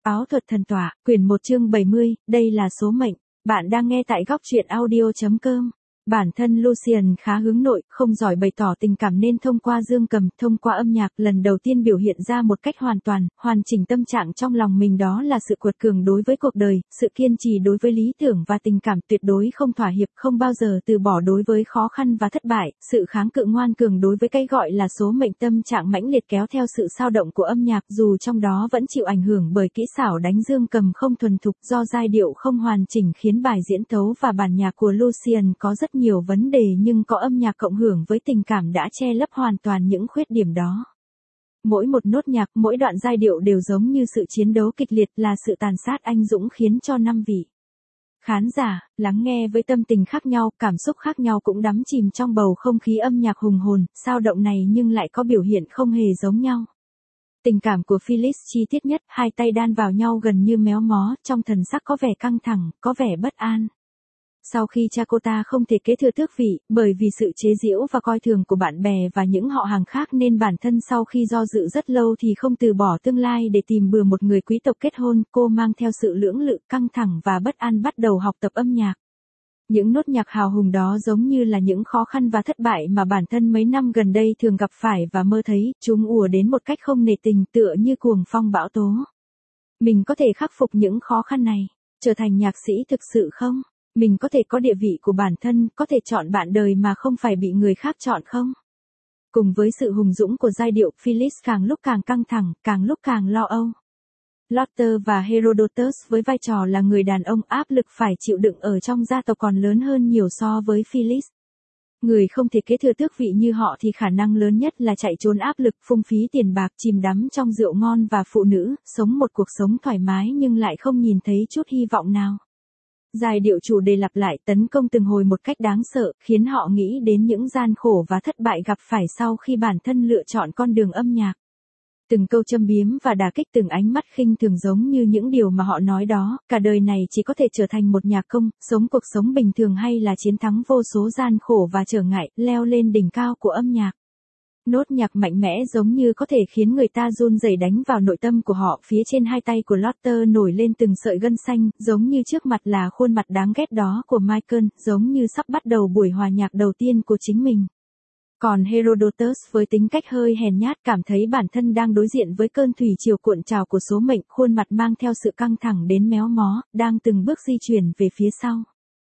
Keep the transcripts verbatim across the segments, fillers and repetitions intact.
Áo thuật thần tỏa, quyển một chương bảy mươi, đây là số mệnh. Bạn đang nghe tại góc truyện audio chấm com. Bản thân Lucian khá hướng nội, không giỏi bày tỏ tình cảm nên thông qua dương cầm, thông qua âm nhạc lần đầu tiên biểu hiện ra một cách hoàn toàn, hoàn chỉnh tâm trạng trong lòng mình, đó là sự quật cường đối với cuộc đời, sự kiên trì đối với lý tưởng và tình cảm, tuyệt đối không thỏa hiệp, không bao giờ từ bỏ đối với khó khăn và thất bại, sự kháng cự ngoan cường đối với cái gọi là số mệnh, tâm trạng mãnh liệt kéo theo sự sao động của âm nhạc, dù trong đó vẫn chịu ảnh hưởng bởi kỹ xảo đánh dương cầm không thuần thục, do giai điệu không hoàn chỉnh khiến bài diễn tấu và bản nhạc của Lucian có rất nhiều vấn đề, nhưng có âm nhạc cộng hưởng với tình cảm đã che lấp hoàn toàn những khuyết điểm đó. Mỗi một nốt nhạc, mỗi đoạn giai điệu đều giống như sự chiến đấu kịch liệt, là sự tàn sát anh dũng khiến cho năm vị khán giả lắng nghe với tâm tình khác nhau, cảm xúc khác nhau cũng đắm chìm trong bầu không khí âm nhạc hùng hồn, sao động này nhưng lại có biểu hiện không hề giống nhau. Tình cảm của Phyllis chi tiết nhất, hai tay đan vào nhau gần như méo mó, trong thần sắc có vẻ căng thẳng, có vẻ bất an. Sau khi cha cô ta không thể kế thừa tước vị, bởi vì sự chế giễu và coi thường của bạn bè và những họ hàng khác, nên bản thân sau khi do dự rất lâu thì không từ bỏ tương lai để tìm bừa một người quý tộc kết hôn, cô mang theo sự lưỡng lự, căng thẳng và bất an bắt đầu học tập âm nhạc. Những nốt nhạc hào hùng đó giống như là những khó khăn và thất bại mà bản thân mấy năm gần đây thường gặp phải và mơ thấy, chúng ùa đến một cách không nề tình, tựa như cuồng phong bão tố. Mình có thể khắc phục những khó khăn này, trở thành nhạc sĩ thực sự không? Mình có thể có địa vị của bản thân, có thể chọn bạn đời mà không phải bị người khác chọn không? Cùng với sự hùng dũng của giai điệu, Phyllis càng lúc càng căng thẳng, càng lúc càng lo âu. Luther và Herodotus với vai trò là người đàn ông, áp lực phải chịu đựng ở trong gia tộc còn lớn hơn nhiều so với Phyllis. Người không thể kế thừa tước vị như họ thì khả năng lớn nhất là chạy trốn áp lực, phung phí tiền bạc, chìm đắm trong rượu ngon và phụ nữ, sống một cuộc sống thoải mái nhưng lại không nhìn thấy chút hy vọng nào. Giai điệu chủ đề lặp lại, tấn công từng hồi một cách đáng sợ, khiến họ nghĩ đến những gian khổ và thất bại gặp phải sau khi bản thân lựa chọn con đường âm nhạc. Từng câu châm biếm và đả kích, từng ánh mắt khinh thường giống như những điều mà họ nói đó, cả đời này chỉ có thể trở thành một nhạc công, sống cuộc sống bình thường hay là chiến thắng vô số gian khổ và trở ngại, leo lên đỉnh cao của âm nhạc. Nốt nhạc mạnh mẽ giống như có thể khiến người ta run rẩy đánh vào nội tâm của họ, phía trên hai tay của Luther nổi lên từng sợi gân xanh, giống như trước mặt là khuôn mặt đáng ghét đó của Michael, giống như sắp bắt đầu buổi hòa nhạc đầu tiên của chính mình. Còn Herodotus với tính cách hơi hèn nhát cảm thấy bản thân đang đối diện với cơn thủy triều cuộn trào của số mệnh, khuôn mặt mang theo sự căng thẳng đến méo mó, đang từng bước di chuyển về phía sau.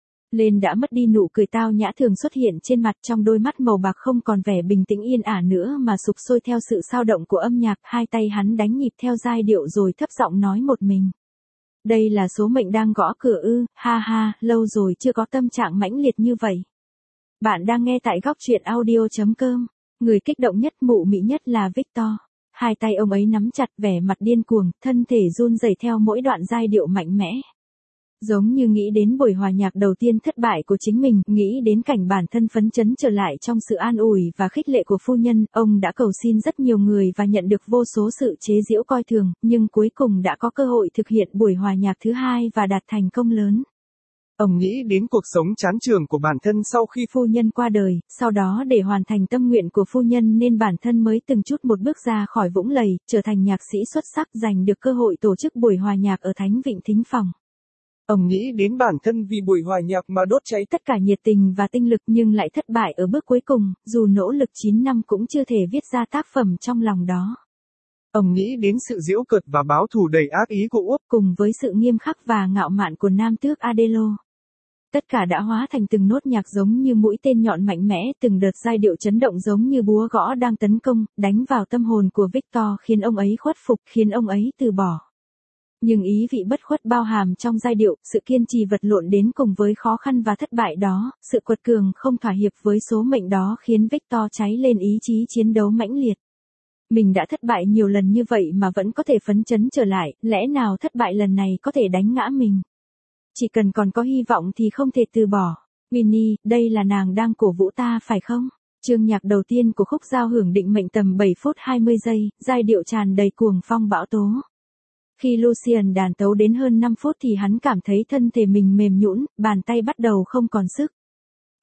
Lên đã mất đi nụ cười tao nhã thường xuất hiện trên mặt, trong đôi mắt màu bạc không còn vẻ bình tĩnh yên ả nữa mà sục sôi theo sự sao động của âm nhạc, hai tay hắn đánh nhịp theo giai điệu rồi thấp giọng nói một mình. Đây là số mệnh đang gõ cửa ư, ha ha, lâu rồi chưa có tâm trạng mãnh liệt như vậy. Bạn đang nghe tại góc truyện audio chấm com, người kích động nhất, mụ mị nhất là Victor. Hai tay ông ấy nắm chặt, vẻ mặt điên cuồng, thân thể run rẩy theo mỗi đoạn giai điệu mạnh mẽ. Giống như nghĩ đến buổi hòa nhạc đầu tiên thất bại của chính mình, nghĩ đến cảnh bản thân phấn chấn trở lại trong sự an ủi và khích lệ của phu nhân, ông đã cầu xin rất nhiều người và nhận được vô số sự chế giễu coi thường, nhưng cuối cùng đã có cơ hội thực hiện buổi hòa nhạc thứ hai và đạt thành công lớn. Ông nghĩ đến cuộc sống chán chường của bản thân sau khi phu nhân qua đời, sau đó để hoàn thành tâm nguyện của phu nhân nên bản thân mới từng chút một bước ra khỏi vũng lầy, trở thành nhạc sĩ xuất sắc, giành được cơ hội tổ chức buổi hòa nhạc ở Thánh Vịnh Thính Phòng. Ông nghĩ đến bản thân vì buổi hòa nhạc mà đốt cháy tất cả nhiệt tình và tinh lực nhưng lại thất bại ở bước cuối cùng, dù nỗ lực chín năm cũng chưa thể viết ra tác phẩm trong lòng đó. Ông nghĩ đến sự giễu cợt và báo thù đầy ác ý của Úc, cùng với sự nghiêm khắc và ngạo mạn của nam tước Adelo. Tất cả đã hóa thành từng nốt nhạc giống như mũi tên nhọn mạnh mẽ, từng đợt giai điệu chấn động giống như búa gõ đang tấn công, đánh vào tâm hồn của Victor, khiến ông ấy khuất phục, khiến ông ấy từ bỏ. Nhưng ý vị bất khuất bao hàm trong giai điệu, sự kiên trì vật lộn đến cùng với khó khăn và thất bại đó, sự quật cường không thỏa hiệp với số mệnh đó khiến Victor cháy lên ý chí chiến đấu mãnh liệt. Mình đã thất bại nhiều lần như vậy mà vẫn có thể phấn chấn trở lại, lẽ nào thất bại lần này có thể đánh ngã mình? Chỉ cần còn có hy vọng thì không thể từ bỏ. Winnie, đây là nàng đang cổ vũ ta phải không? Chương nhạc đầu tiên của khúc giao hưởng định mệnh tầm bảy phút hai mươi giây, giai điệu tràn đầy cuồng phong bão tố. Khi Lucian đàn tấu đến hơn năm phút thì hắn cảm thấy thân thể mình mềm nhũn, bàn tay bắt đầu không còn sức.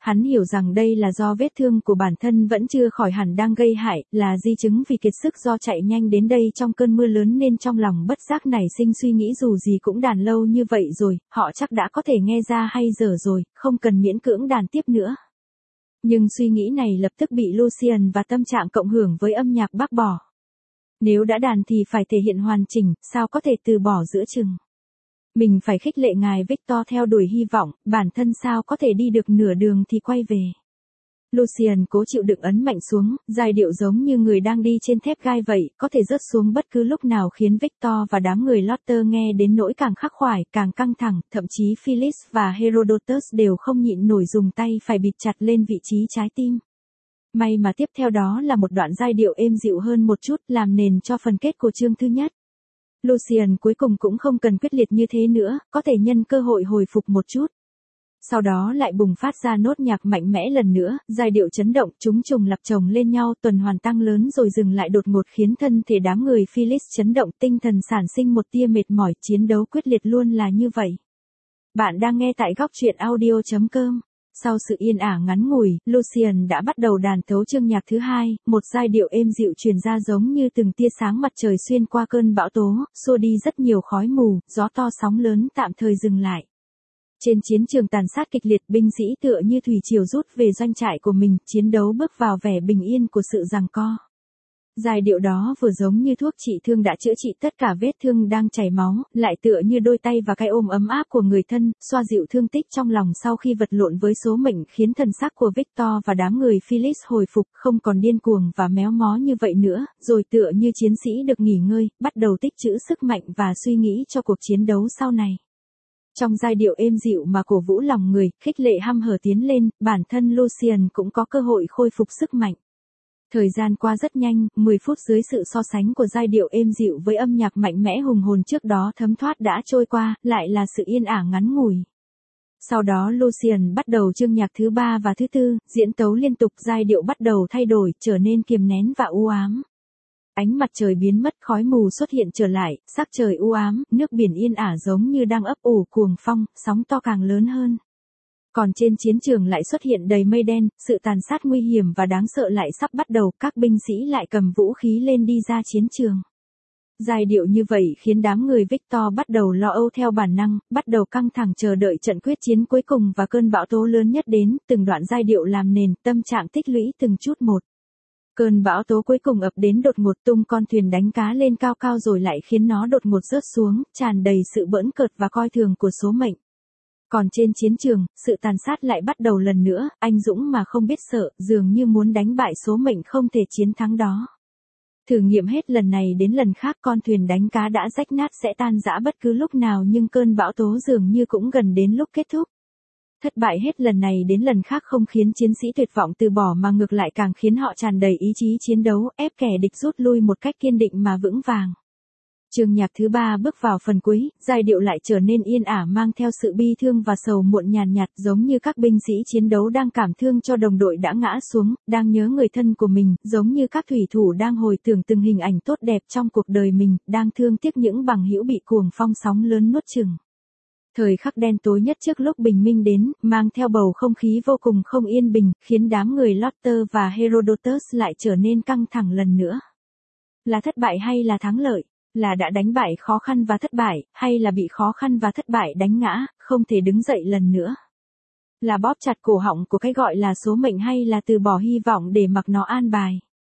Hắn hiểu rằng đây là do vết thương của bản thân vẫn chưa khỏi hẳn đang gây hại, là di chứng vì kiệt sức do chạy nhanh đến đây trong cơn mưa lớn nên trong lòng bất giác nảy sinh suy nghĩ dù gì cũng đàn lâu như vậy rồi, họ chắc đã có thể nghe ra hay dở rồi, không cần miễn cưỡng đàn tiếp nữa. Nhưng suy nghĩ này lập tức bị Lucian và tâm trạng cộng hưởng với âm nhạc bác bỏ. Nếu đã đàn thì phải thể hiện hoàn chỉnh, sao có thể từ bỏ giữa chừng. Mình phải khích lệ ngài Victor theo đuổi hy vọng, bản thân sao có thể đi được nửa đường thì quay về. Lucian cố chịu đựng ấn mạnh xuống, giai điệu giống như người đang đi trên thép gai vậy, có thể rớt xuống bất cứ lúc nào khiến Victor và đám người Lotter nghe đến nỗi càng khắc khoải, càng căng thẳng, thậm chí Phyllis và Herodotus đều không nhịn nổi dùng tay phải bịt chặt lên vị trí trái tim. May mà tiếp theo đó là một đoạn giai điệu êm dịu hơn một chút, làm nền cho phần kết của chương thứ nhất. Lucian cuối cùng cũng không cần quyết liệt như thế nữa, có thể nhân cơ hội hồi phục một chút. Sau đó lại bùng phát ra nốt nhạc mạnh mẽ lần nữa, giai điệu chấn động, chúng trùng lặp chồng lên nhau, tuần hoàn tăng lớn rồi dừng lại đột ngột khiến thân thể đám người Phyllis chấn động, tinh thần sản sinh một tia mệt mỏi, chiến đấu quyết liệt luôn là như vậy. Bạn đang nghe tại góc truyện audio chấm com. Sau sự yên ả ngắn ngủi, Lucian đã bắt đầu đàn tấu chương nhạc thứ hai, một giai điệu êm dịu truyền ra giống như từng tia sáng mặt trời xuyên qua cơn bão tố, xua đi rất nhiều khói mù, gió to sóng lớn tạm thời dừng lại. Trên chiến trường tàn sát kịch liệt, binh sĩ tựa như thủy triều rút về doanh trại của mình, chiến đấu bước vào vẻ bình yên của sự giằng co. Giai điệu đó vừa giống như thuốc trị thương đã chữa trị tất cả vết thương đang chảy máu, lại tựa như đôi tay và cái ôm ấm áp của người thân, xoa dịu thương tích trong lòng sau khi vật lộn với số mệnh, khiến thần sắc của Victor và đám người Phyllis hồi phục, không còn điên cuồng và méo mó như vậy nữa, rồi tựa như chiến sĩ được nghỉ ngơi, bắt đầu tích trữ sức mạnh và suy nghĩ cho cuộc chiến đấu sau này. Trong giai điệu êm dịu mà cổ vũ lòng người, khích lệ hăm hở tiến lên, bản thân Lucian cũng có cơ hội khôi phục sức mạnh. Thời gian qua rất nhanh, mười phút dưới sự so sánh của giai điệu êm dịu với âm nhạc mạnh mẽ hùng hồn trước đó thấm thoát đã trôi qua, lại là sự yên ả ngắn ngủi. Sau đó Lucian bắt đầu chương nhạc thứ ba và thứ tư, diễn tấu liên tục, giai điệu bắt đầu thay đổi, trở nên kiềm nén và u ám. Ánh mặt trời biến mất, khói mù xuất hiện trở lại, sắc trời u ám, nước biển yên ả giống như đang ấp ủ cuồng phong, sóng to càng lớn hơn. Còn trên chiến trường lại xuất hiện đầy mây đen, sự tàn sát nguy hiểm và đáng sợ lại sắp bắt đầu, các binh sĩ lại cầm vũ khí lên đi ra chiến trường. Giai điệu như vậy khiến đám người Victor bắt đầu lo âu theo bản năng, bắt đầu căng thẳng chờ đợi trận quyết chiến cuối cùng và cơn bão tố lớn nhất đến, từng đoạn giai điệu làm nền, tâm trạng tích lũy từng chút một. Cơn bão tố cuối cùng ập đến đột ngột, tung con thuyền đánh cá lên cao cao rồi lại khiến nó đột ngột rớt xuống, tràn đầy sự bỡn cợt và coi thường của số mệnh. Còn trên chiến trường, sự tàn sát lại bắt đầu lần nữa, anh dũng mà không biết sợ, dường như muốn đánh bại số mệnh không thể chiến thắng đó. Thử nghiệm hết lần này đến lần khác, con thuyền đánh cá đã rách nát sẽ tan rã bất cứ lúc nào, nhưng cơn bão tố dường như cũng gần đến lúc kết thúc. Thất bại hết lần này đến lần khác không khiến chiến sĩ tuyệt vọng từ bỏ mà ngược lại càng khiến họ tràn đầy ý chí chiến đấu, ép kẻ địch rút lui một cách kiên định mà vững vàng. Chương nhạc thứ ba bước vào phần cuối, giai điệu lại trở nên yên ả, mang theo sự bi thương và sầu muộn nhàn nhạt, giống như các binh sĩ chiến đấu đang cảm thương cho đồng đội đã ngã xuống, đang nhớ người thân của mình, giống như các thủy thủ đang hồi tưởng từng hình ảnh tốt đẹp trong cuộc đời mình, đang thương tiếc những bằng hữu bị cuồng phong sóng lớn nuốt chửng. Thời khắc đen tối nhất trước lúc bình minh đến, mang theo bầu không khí vô cùng không yên bình, khiến đám người Lotter và Herodotus lại trở nên căng thẳng lần nữa. Là thất bại hay là thắng lợi? Là đã đánh bại khó khăn và thất bại, hay là bị khó khăn và thất bại đánh ngã, không thể đứng dậy lần nữa? Là bóp chặt cổ họng của cái gọi là số mệnh hay là từ bỏ hy vọng để mặc nó an bài?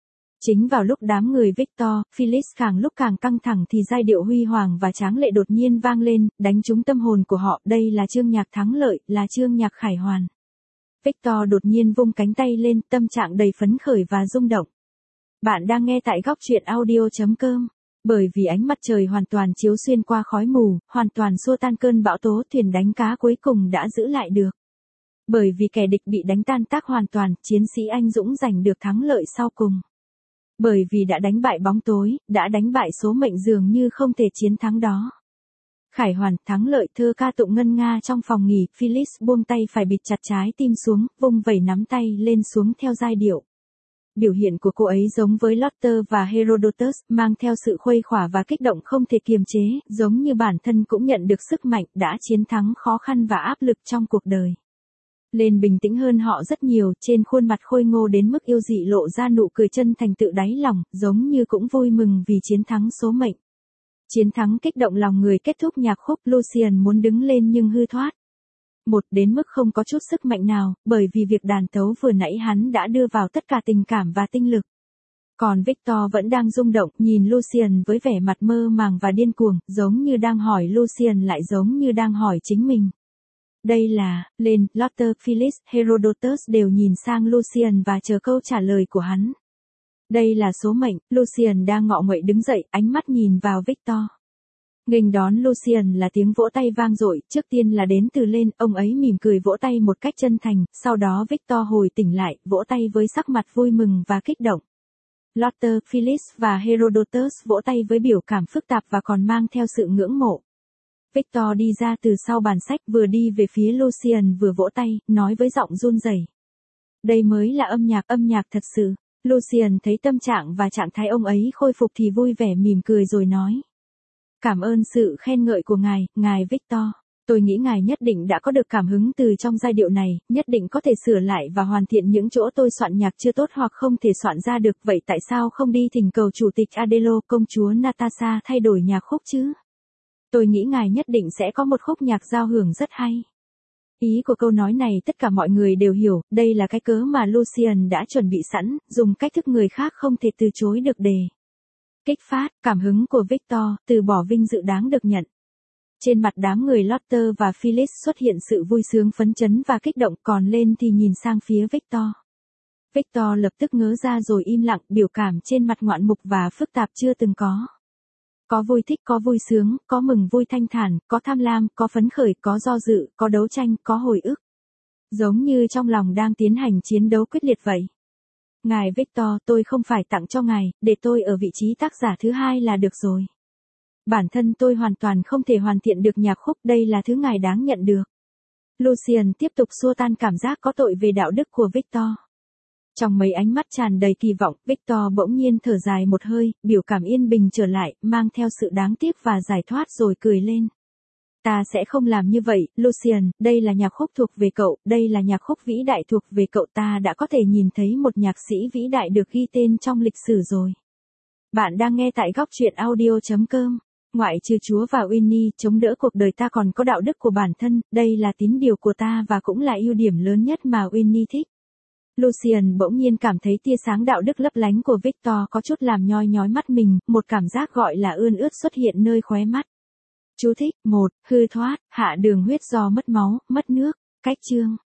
Chính vào lúc đám người Victor, Phyllis càng lúc càng căng thẳng thì giai điệu huy hoàng và tráng lệ đột nhiên vang lên, đánh trúng tâm hồn của họ, đây là chương nhạc thắng lợi, là chương nhạc khải hoàn. Victor đột nhiên vung cánh tay lên, tâm trạng đầy phấn khởi và rung động. Bạn đang nghe tại góc truyện audio chấm com. Bởi vì ánh mặt trời hoàn toàn chiếu xuyên qua khói mù, hoàn toàn xua tan cơn bão tố, thuyền đánh cá cuối cùng đã giữ lại được. Bởi vì kẻ địch bị đánh tan tác hoàn toàn, chiến sĩ anh dũng giành được thắng lợi sau cùng. Bởi vì đã đánh bại bóng tối, đã đánh bại số mệnh dường như không thể chiến thắng đó. Khải hoàn, thắng lợi, thơ ca tụng ngân nga trong phòng nghỉ, Phyllis buông tay phải bịt chặt trái tim xuống, vung vẩy nắm tay lên xuống theo giai điệu. Biểu hiện của cô ấy giống với Lotter và Herodotus, mang theo sự khuây khỏa và kích động không thể kiềm chế, giống như bản thân cũng nhận được sức mạnh, đã chiến thắng khó khăn và áp lực trong cuộc đời. Lên bình tĩnh hơn họ rất nhiều, trên khuôn mặt khôi ngô đến mức yêu dị lộ ra nụ cười chân thành tự đáy lòng, giống như cũng vui mừng vì chiến thắng số mệnh. Chiến thắng kích động lòng người. Kết thúc nhạc khúc, Lucien muốn đứng lên nhưng hư thoát. Một, đến mức không có chút sức mạnh nào, bởi vì việc đàn tấu vừa nãy hắn đã đưa vào tất cả tình cảm và tinh lực. Còn Victor vẫn đang rung động, nhìn Lucien với vẻ mặt mơ màng và điên cuồng, giống như đang hỏi Lucien lại giống như đang hỏi chính mình. Đây là, lên, Lotter, Phyllis, Herodotus đều nhìn sang Lucien và chờ câu trả lời của hắn. Đây là số mệnh. Lucien đang ngọ nguậy đứng dậy, ánh mắt nhìn vào Victor. Nghênh đón Lucien là tiếng vỗ tay vang dội, trước tiên là đến từ lên, ông ấy mỉm cười vỗ tay một cách chân thành, sau đó Victor hồi tỉnh lại, vỗ tay với sắc mặt vui mừng và kích động. Lotter, Phyllis và Herodotus vỗ tay với biểu cảm phức tạp và còn mang theo sự ngưỡng mộ. Victor đi ra từ sau bàn sách, vừa đi về phía Lucien vừa vỗ tay, nói với giọng run rẩy. Đây mới là âm nhạc, âm nhạc thật sự. Lucien thấy tâm trạng và trạng thái ông ấy khôi phục thì vui vẻ mỉm cười rồi nói. Cảm ơn sự khen ngợi của ngài, ngài Victor. Tôi nghĩ ngài nhất định đã có được cảm hứng từ trong giai điệu này, nhất định có thể sửa lại và hoàn thiện những chỗ tôi soạn nhạc chưa tốt hoặc không thể soạn ra được. Vậy tại sao không đi thỉnh cầu chủ tịch Adelo, công chúa Natasha thay đổi nhạc khúc chứ? Tôi nghĩ ngài nhất định sẽ có một khúc nhạc giao hưởng rất hay. Ý của câu nói này tất cả mọi người đều hiểu, đây là cái cớ mà Lucien đã chuẩn bị sẵn, dùng cách thức người khác không thể từ chối được để kích phát cảm hứng của Victor, từ bỏ vinh dự đáng được nhận. Trên mặt đám người Lotter và Phyllis xuất hiện sự vui sướng phấn chấn và kích động, còn lên thì nhìn sang phía Victor. Victor lập tức ngớ ra rồi im lặng, biểu cảm trên mặt ngoạn mục và phức tạp chưa từng có. Có vui thích, có vui sướng, có mừng vui thanh thản, có tham lam, có phấn khởi, có do dự, có đấu tranh, có hồi ức. Giống như trong lòng đang tiến hành chiến đấu quyết liệt vậy. Ngài Victor, tôi không phải tặng cho ngài, để tôi ở vị trí tác giả thứ hai là được rồi. Bản thân tôi hoàn toàn không thể hoàn thiện được nhạc khúc, đây là thứ ngài đáng nhận được. Lucien tiếp tục xua tan cảm giác có tội về đạo đức của Victor. Trong mấy ánh mắt tràn đầy kỳ vọng, Victor bỗng nhiên thở dài một hơi, biểu cảm yên bình trở lại, mang theo sự đáng tiếc và giải thoát rồi cười lên. Ta sẽ không làm như vậy, Lucien, đây là nhạc khúc thuộc về cậu, đây là nhạc khúc vĩ đại thuộc về cậu, ta đã có thể nhìn thấy một nhạc sĩ vĩ đại được ghi tên trong lịch sử rồi. Bạn đang nghe tại góc truyện audio chấm com. Ngoại trừ Chúa và Winnie, chống đỡ cuộc đời ta còn có đạo đức của bản thân, đây là tín điều của ta và cũng là ưu điểm lớn nhất mà Winnie thích. Lucien bỗng nhiên cảm thấy tia sáng đạo đức lấp lánh của Victor có chút làm nhoi nhói mắt mình, một cảm giác gọi là ươn ướt xuất hiện nơi khóe mắt. Chú thích, một, hư thoát, hạ đường huyết do mất máu, mất nước, cách chương.